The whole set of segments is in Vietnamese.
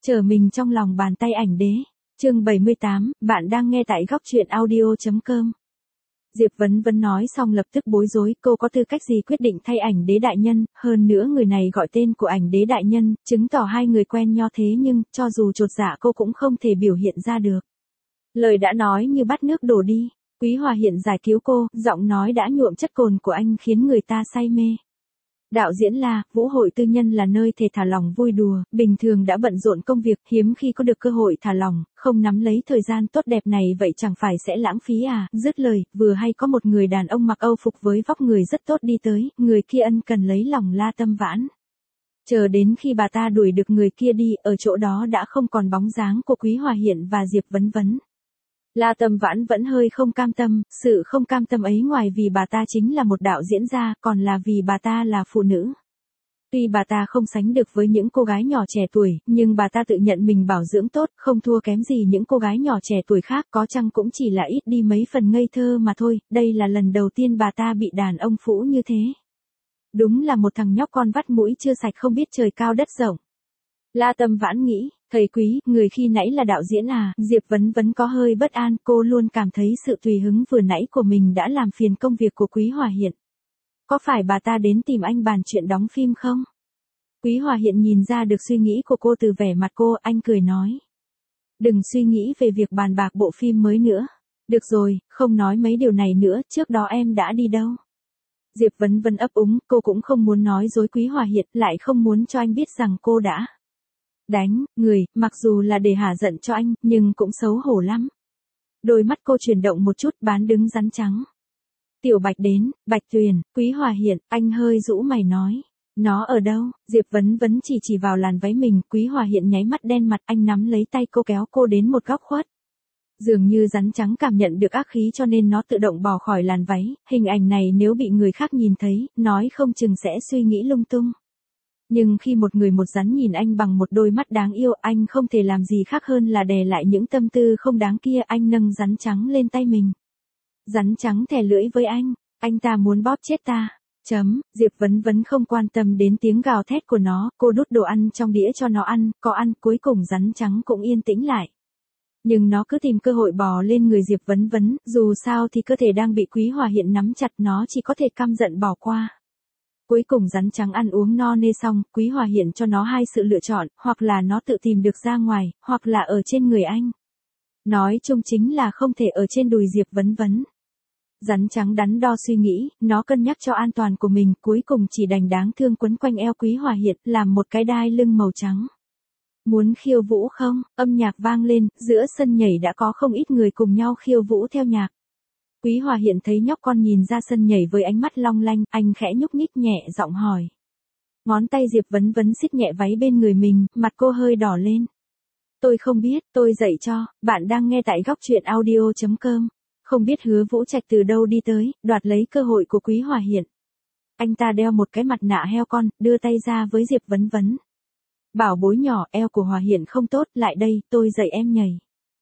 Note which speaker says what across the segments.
Speaker 1: Trở mình trong lòng bàn tay ảnh đế. Chương 78, bạn đang nghe tại góc truyện audio.com. Diệp Vấn Vấn nói xong lập tức bối rối, cô có tư cách gì quyết định thay ảnh đế đại nhân, hơn nữa người này gọi tên của ảnh đế đại nhân, chứng tỏ hai người quen nhau thế nhưng, cho dù chột dạ cô cũng không thể biểu hiện ra được. Lời đã nói như bắt nước đổ đi, Quý Hòa Hiện giải cứu cô, giọng nói đã nhuộm chất cồn của anh khiến người ta say mê. Đạo diễn là, vũ hội tư nhân là nơi thể thả lỏng vui đùa, bình thường đã bận rộn công việc, hiếm khi có được cơ hội thả lỏng, không nắm lấy thời gian tốt đẹp này vậy chẳng phải sẽ lãng phí à, dứt lời, vừa hay có một người đàn ông mặc Âu phục với vóc người rất tốt đi tới, người kia ân cần lấy lòng La Tâm Vãn. Chờ đến khi bà ta đuổi được người kia đi, ở chỗ đó đã không còn bóng dáng của Quý Hòa Hiện và Diệp Vấn Vấn. La Tâm Vãn vẫn hơi không cam tâm, sự không cam tâm ấy ngoài vì bà ta chính là một đạo diễn ra, còn là vì bà ta là phụ nữ. Tuy bà ta không sánh được với những cô gái nhỏ trẻ tuổi, nhưng bà ta tự nhận mình bảo dưỡng tốt, không thua kém gì những cô gái nhỏ trẻ tuổi khác, có chăng cũng chỉ là ít đi mấy phần ngây thơ mà thôi, đây là lần đầu tiên bà ta bị đàn ông phũ như thế. Đúng là một thằng nhóc con vắt mũi chưa sạch không biết trời cao đất rộng. La Tâm Vãn nghĩ, thầy Quý, người khi nãy là đạo diễn à, Diệp Vấn Vấn có hơi bất an, cô luôn cảm thấy sự tùy hứng vừa nãy của mình đã làm phiền công việc của Quý Hòa Hiện. Có phải bà ta đến tìm anh bàn chuyện đóng phim không? Quý Hòa Hiện nhìn ra được suy nghĩ của cô từ vẻ mặt cô, anh cười nói. Đừng suy nghĩ về việc bàn bạc bộ phim mới nữa. Được rồi, không nói mấy điều này nữa, trước đó em đã đi đâu? Diệp Vấn Vấn ấp úng, cô cũng không muốn nói dối Quý Hòa Hiện, lại không muốn cho anh biết rằng cô đã đánh người, mặc dù là để hả giận cho anh, nhưng cũng xấu hổ lắm. Đôi mắt cô chuyển động một chút, bán đứng rắn trắng. Tiểu Bạch đến, Bạch Tuyền, Quý Hòa Hiện, anh hơi rũ mày nói. Nó ở đâu? Diệp Vấn Vấn chỉ vào làn váy mình, Quý Hòa Hiện nháy mắt đen mặt, anh nắm lấy tay cô kéo cô đến một góc khuất. Dường như rắn trắng cảm nhận được ác khí cho nên nó tự động bò khỏi làn váy, hình ảnh này nếu bị người khác nhìn thấy, nói không chừng sẽ suy nghĩ lung tung. Nhưng khi một người một rắn nhìn anh bằng một đôi mắt đáng yêu, anh không thể làm gì khác hơn là đè lại những tâm tư không đáng kia, anh nâng rắn trắng lên tay mình. Rắn trắng thè lưỡi với anh ta muốn bóp chết ta. Diệp Vấn Vấn không quan tâm đến tiếng gào thét của nó, cô đút đồ ăn trong đĩa cho nó ăn, có ăn, cuối cùng rắn trắng cũng yên tĩnh lại. Nhưng nó cứ tìm cơ hội bò lên người Diệp Vấn Vấn, dù sao thì cơ thể đang bị Quý Hòa Hiện nắm chặt, nó chỉ có thể căm giận bỏ qua. Cuối cùng rắn trắng ăn uống no nê xong, Quý Hòa Hiện cho nó hai sự lựa chọn, hoặc là nó tự tìm được ra ngoài, hoặc là ở trên người anh. Nói chung chính là không thể ở trên đùi Diệp Vấn Vấn. Rắn trắng đắn đo suy nghĩ, nó cân nhắc cho an toàn của mình, cuối cùng chỉ đành đáng thương quấn quanh eo Quý Hòa Hiện, làm một cái đai lưng màu trắng. Muốn khiêu vũ không? Âm nhạc vang lên, giữa sân nhảy đã có không ít người cùng nhau khiêu vũ theo nhạc. Quý Hòa Hiện thấy nhóc con nhìn ra sân nhảy với ánh mắt long lanh, anh khẽ nhúc nhích nhẹ giọng hỏi. Ngón tay Diệp Vấn Vấn siết nhẹ váy bên người mình, mặt cô hơi đỏ lên. Tôi không biết, tôi dạy cho, bạn đang nghe tại góc truyện audio.com. Không biết Hứa Vũ Trạch từ đâu đi tới, đoạt lấy cơ hội của Quý Hòa Hiện. Anh ta đeo một cái mặt nạ heo con, đưa tay ra với Diệp Vấn Vấn. Bảo bối nhỏ, eo của Hòa Hiện không tốt, lại đây, tôi dạy em nhảy.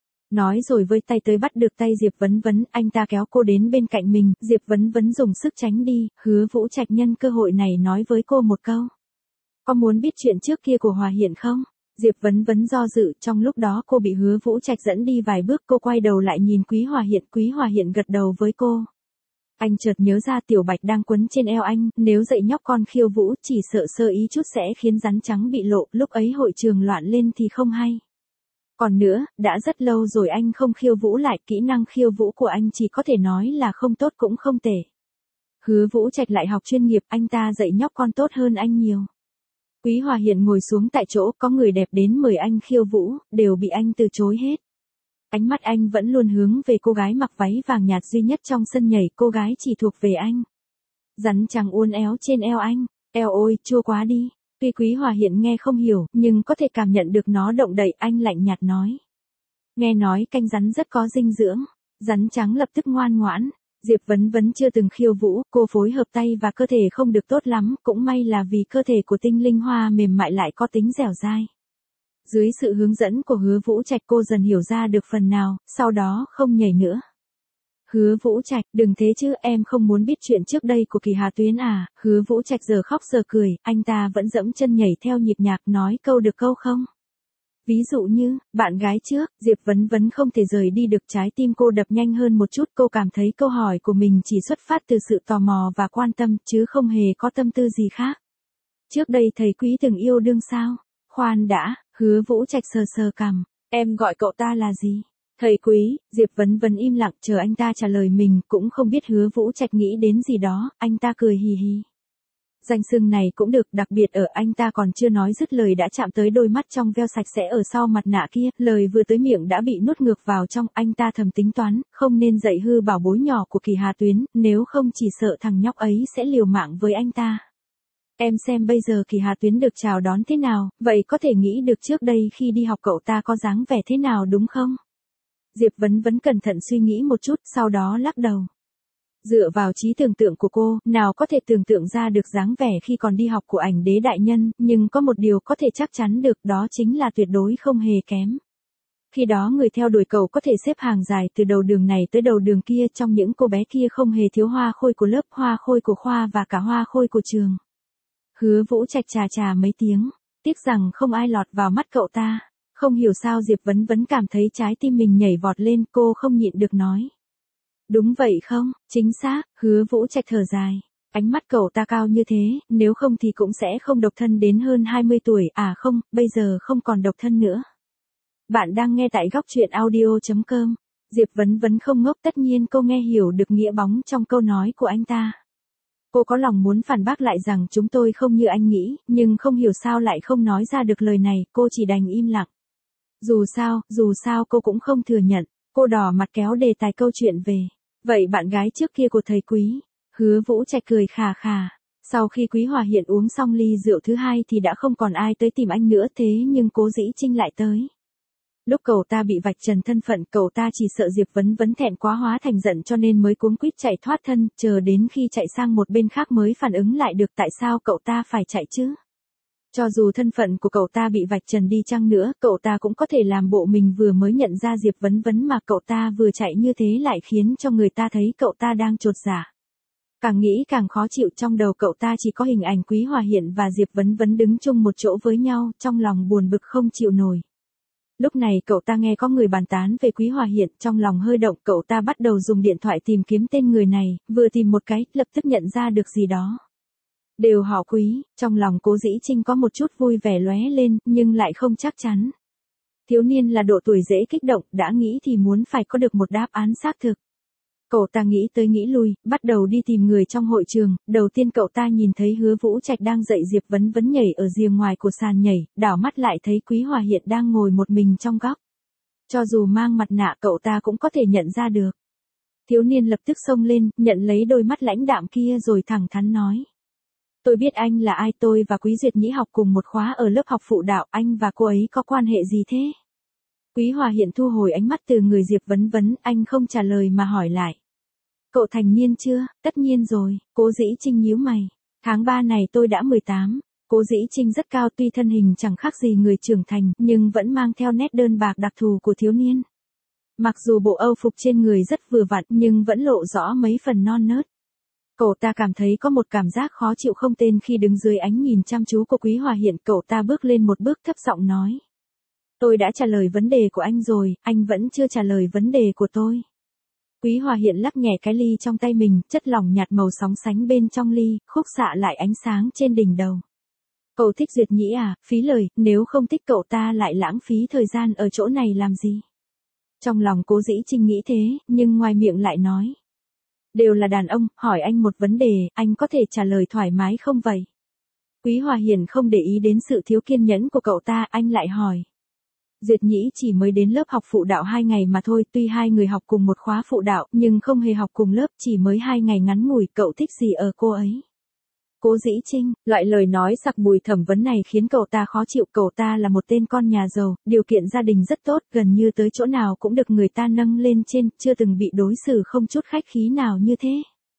Speaker 1: Nói rồi với tay tới bắt được tay Diệp Vấn Vấn, anh ta kéo cô đến bên cạnh mình, Diệp Vấn Vấn dùng sức tránh đi, Hứa Vũ Trạch nhân cơ hội này nói với cô một câu. Có muốn biết chuyện trước kia của Hòa Hiện không? Diệp Vấn Vấn do dự, trong lúc đó cô bị Hứa Vũ Trạch dẫn đi vài bước, cô quay đầu lại nhìn Quý Hòa Hiện gật đầu với cô. Anh chợt nhớ ra Tiểu Bạch đang quấn trên eo anh, nếu dạy nhóc con khiêu vũ, chỉ sợ sơ ý chút sẽ khiến rắn trắng bị lộ, lúc ấy hội trường loạn lên thì không hay. Còn nữa, đã rất lâu rồi anh không khiêu vũ lại, kỹ năng khiêu vũ của anh chỉ có thể nói là không tốt cũng không tệ. Hứa Vũ Trạch lại học chuyên nghiệp, anh ta dạy nhóc con tốt hơn anh nhiều. Quý Hòa Hiện ngồi xuống tại chỗ, có người đẹp đến mời anh khiêu vũ, đều bị anh từ chối hết. Ánh mắt anh vẫn luôn hướng về cô gái mặc váy vàng nhạt duy nhất trong sân nhảy, cô gái chỉ thuộc về anh. Rắn trắng uốn éo trên eo anh, eo ôi, chua quá đi. Tuy Quý Hòa Hiện nghe không hiểu, nhưng có thể cảm nhận được nó động đậy, anh lạnh nhạt nói. Nghe nói canh rắn rất có dinh dưỡng, rắn trắng lập tức ngoan ngoãn. Diệp Vấn Vấn chưa từng khiêu vũ, cô phối hợp tay và cơ thể không được tốt lắm, cũng may là vì cơ thể của Tinh Linh Hoa mềm mại lại có tính dẻo dai. Dưới sự hướng dẫn của Hứa Vũ Trạch cô dần hiểu ra được phần nào, sau đó không nhảy nữa. Hứa Vũ Trạch, đừng thế chứ, em không muốn biết chuyện trước đây của Kỳ Hà Tuyến à? Hứa Vũ Trạch giờ khóc giờ cười, anh ta vẫn dẫm chân nhảy theo nhịp nhạc, nói câu được câu không? Ví dụ như, bạn gái trước, Diệp Vấn Vấn không thể rời đi được, trái tim cô đập nhanh hơn một chút, cô cảm thấy câu hỏi của mình chỉ xuất phát từ sự tò mò và quan tâm, chứ không hề có tâm tư gì khác. Trước đây thầy Quý từng yêu đương sao? Khoan đã, Hứa Vũ Trạch sờ sờ cằm, em gọi cậu ta là gì? Thầy Quý, Diệp Vấn Vấn im lặng chờ anh ta trả lời mình, cũng không biết Hứa Vũ Trạch nghĩ đến gì đó, anh ta cười hì hì. Danh xưng này cũng được, đặc biệt ở anh ta còn chưa nói dứt lời đã chạm tới đôi mắt trong veo sạch sẽ ở sau mặt nạ kia, lời vừa tới miệng đã bị nuốt ngược vào trong, anh ta thầm tính toán, không nên dạy hư bảo bối nhỏ của Kỳ Hà Tuyến, nếu không chỉ sợ thằng nhóc ấy sẽ liều mạng với anh ta. Em xem bây giờ Kỳ Hà Tuyến được chào đón thế nào, vậy có thể nghĩ được trước đây khi đi học cậu ta có dáng vẻ thế nào đúng không? Diệp Vấn Vấn cẩn thận suy nghĩ một chút, sau đó lắc đầu. Dựa vào trí tưởng tượng của cô, nào có thể tưởng tượng ra được dáng vẻ khi còn đi học của Ảnh Đế đại nhân, nhưng có một điều có thể chắc chắn được, đó chính là tuyệt đối không hề kém. Khi đó người theo đuổi cậu có thể xếp hàng dài từ đầu đường này tới đầu đường kia, trong những cô bé kia không hề thiếu hoa khôi của lớp, hoa khôi của khoa và cả hoa khôi của trường. Hứa Vũ Trạch chà mấy tiếng, tiếc rằng không ai lọt vào mắt cậu ta. Không hiểu sao Diệp Vấn Vấn cảm thấy trái tim mình nhảy vọt lên, cô không nhịn được nói. Đúng vậy không, chính xác, Hứa Vũ Trạch thở dài. Ánh mắt cậu ta cao như thế, nếu không thì cũng sẽ không độc thân đến hơn 20 tuổi, à không, bây giờ không còn độc thân nữa. Bạn đang nghe tại góc truyện audio.com. Diệp Vấn Vấn không ngốc, tất nhiên cô nghe hiểu được nghĩa bóng trong câu nói của anh ta. Cô có lòng muốn phản bác lại rằng chúng tôi không như anh nghĩ, nhưng không hiểu sao lại không nói ra được lời này, cô chỉ đành im lặng. Dù sao cô cũng không thừa nhận, cô đỏ mặt kéo đề tài câu chuyện về. Vậy bạn gái trước kia của thầy Quý? Hứa Vũ Trạch cười khà khà. Sau khi Quý Hòa Hiện uống xong ly rượu thứ hai thì đã không còn ai tới tìm anh nữa, thế nhưng Cố Dĩ Trinh lại tới. Lúc cậu ta bị vạch trần thân phận, cậu ta chỉ sợ Diệp Vấn Vấn thẹn quá hóa thành giận cho nên mới cuống quýt chạy thoát thân, chờ đến khi chạy sang một bên khác mới phản ứng lại được tại sao cậu ta phải chạy chứ. Cho dù thân phận của cậu ta bị vạch trần đi chăng nữa, cậu ta cũng có thể làm bộ mình vừa mới nhận ra Diệp Vấn Vấn, mà cậu ta vừa chạy như thế lại khiến cho người ta thấy cậu ta đang chột dạ. Càng nghĩ càng khó chịu, trong đầu cậu ta chỉ có hình ảnh Quý Hòa Hiện và Diệp Vấn Vấn đứng chung một chỗ với nhau, trong lòng buồn bực không chịu nổi. Lúc này cậu ta nghe có người bàn tán về Quý Hòa Hiện, trong lòng hơi động, cậu ta bắt đầu dùng điện thoại tìm kiếm tên người này, vừa tìm một cái, lập tức nhận ra được gì đó. Đều họ Quý, trong lòng Cố Dĩ Trinh có một chút vui vẻ lóe lên, nhưng lại không chắc chắn. Thiếu niên là độ tuổi dễ kích động, đã nghĩ thì muốn phải có được một đáp án xác thực. Cậu ta nghĩ tới nghĩ lui, bắt đầu đi tìm người trong hội trường, đầu tiên cậu ta nhìn thấy Hứa Vũ Trạch đang dạy Diệp Vấn Vấn nhảy ở rìa ngoài của sàn nhảy, đảo mắt lại thấy Quý Hòa Hiện đang ngồi một mình trong góc. Cho dù mang mặt nạ cậu ta cũng có thể nhận ra được. Thiếu niên lập tức xông lên, nhận lấy đôi mắt lãnh đạm kia rồi thẳng thắn nói. Tôi biết anh là ai, tôi và Quý Duyệt Nhĩ học cùng một khóa ở lớp học phụ đạo, anh và cô ấy có quan hệ gì thế? Quý Hòa Hiện thu hồi ánh mắt từ người Diệp Vấn Vấn, anh không trả lời mà hỏi lại. Cậu thành niên chưa? Tất nhiên rồi, Cố Dĩ Trinh nhíu mày. Tháng 3 này tôi đã 18. Cố Dĩ Trinh rất cao, tuy thân hình chẳng khác gì người trưởng thành, nhưng vẫn mang theo nét đơn bạc đặc thù của thiếu niên. Mặc dù bộ âu phục trên người rất vừa vặn nhưng vẫn lộ rõ mấy phần non nớt. Cậu ta cảm thấy có một cảm giác khó chịu không tên khi đứng dưới ánh nhìn chăm chú của Quý Hòa Hiện, cậu ta bước lên một bước thấp giọng nói. Tôi đã trả lời vấn đề của anh rồi, anh vẫn chưa trả lời vấn đề của tôi. Quý Hòa Hiện lắc nhẹ cái ly trong tay mình, chất lỏng nhạt màu sóng sánh bên trong ly, khúc xạ lại ánh sáng trên đỉnh đầu. Cậu thích Duyệt Nhĩ à? Phí lời, nếu không thích cậu ta lại lãng phí thời gian ở chỗ này làm gì? Trong lòng Cố Dĩ Trinh nghĩ thế, nhưng ngoài miệng lại nói. Đều là đàn ông, hỏi anh một vấn đề, anh có thể trả lời thoải mái không vậy? Quý Hòa Hiện không để ý đến sự thiếu kiên nhẫn của cậu ta, anh lại hỏi. Duyệt Nhĩ chỉ mới đến lớp học phụ đạo 2 ngày mà thôi, tuy hai người học cùng một khóa phụ đạo, nhưng không hề học cùng lớp, chỉ mới 2 ngày ngắn ngủi, cậu thích gì ở cô ấy? Cố Dĩ Trinh, loại lời nói sặc mùi thẩm vấn này khiến cậu ta khó chịu, cậu ta là một tên con nhà giàu, điều kiện gia đình rất tốt, gần như tới chỗ nào cũng được người ta nâng lên trên, chưa từng bị đối xử không chút khách khí nào như thế.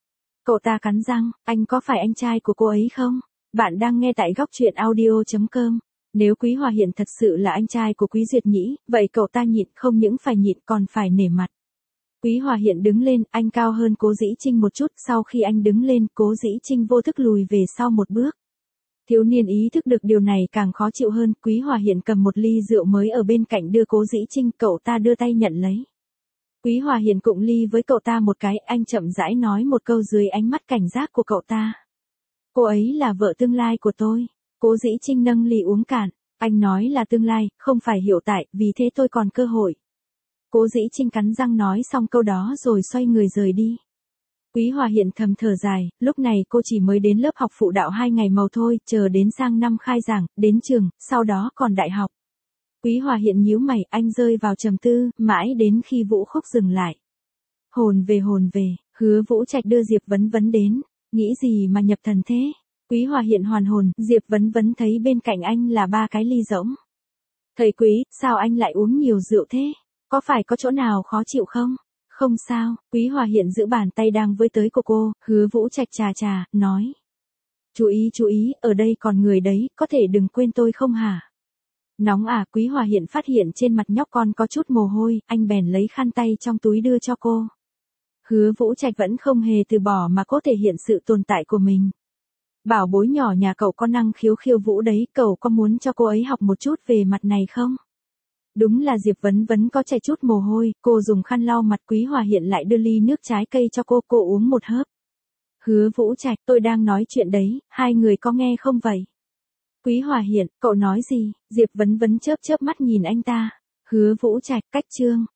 Speaker 1: Cậu ta cắn răng, anh có phải anh trai của cô ấy không? Bạn đang nghe tại góc truyện audio.com. Nếu Quý Hòa Hiện thật sự là anh trai của Quý Duyệt Nhĩ, vậy cậu ta nhịn, không những phải nhịn còn phải nể mặt. Quý Hòa Hiện đứng lên, anh cao hơn Cố Dĩ Trinh một chút, sau khi anh đứng lên, Cố Dĩ Trinh vô thức lùi về sau một bước. Thiếu niên ý thức được điều này càng khó chịu hơn, Quý Hòa Hiện cầm một ly rượu mới ở bên cạnh đưa Cố Dĩ Trinh, cậu ta đưa tay nhận lấy. Quý Hòa Hiện cụng ly với cậu ta một cái, anh chậm rãi nói một câu dưới ánh mắt cảnh giác của cậu ta. Cô ấy là vợ tương lai của tôi. Cố Dĩ Trinh nâng ly uống cạn, anh nói là tương lai, không phải hiện tại, vì thế tôi còn cơ hội. Cố Dĩ Trinh cắn răng nói xong câu đó rồi xoay người rời đi. Quý Hòa Hiện thầm thở dài, lúc này cô chỉ mới đến lớp học phụ đạo 2 ngày màu thôi, chờ đến sang năm khai giảng, đến trường, sau đó còn đại học. Quý Hòa Hiện nhíu mày, anh rơi vào trầm tư, mãi đến khi Vũ Khúc dừng lại. Hồn về, Hứa Vũ Trạch đưa Diệp Vấn Vấn đến, nghĩ gì mà nhập thần thế? Quý Hòa Hiện hoàn hồn, Diệp Vấn Vấn thấy bên cạnh anh là 3 cái ly rỗng. Thầy Quý, sao anh lại uống nhiều rượu thế? Có phải có chỗ nào khó chịu không? Không sao, Quý Hòa Hiện giữ bàn tay đang với tới của cô, Hứa Vũ Trạch chà, nói. Chú ý, ở đây còn người đấy, có thể đừng quên tôi không hả? Nóng à, Quý Hòa Hiện phát hiện trên mặt nhóc con có chút mồ hôi, anh bèn lấy khăn tay trong túi đưa cho cô. Hứa Vũ Trạch vẫn không hề từ bỏ mà cố thể hiện sự tồn tại của mình. Bảo bối nhỏ nhà cậu có năng khiếu khiêu vũ đấy, cậu có muốn cho cô ấy học một chút về mặt này không? Đúng là Diệp Vấn Vấn có chảy chút mồ hôi, cô dùng khăn lau mặt. Quý Hòa Hiện lại đưa ly nước trái cây cho cô uống một hớp. Hứa Vũ Trạch, tôi đang nói chuyện đấy, hai người có nghe không vậy? Quý Hòa Hiện, cậu nói gì? Diệp Vấn Vấn chớp mắt nhìn anh ta. Hứa Vũ Trạch, cách chương.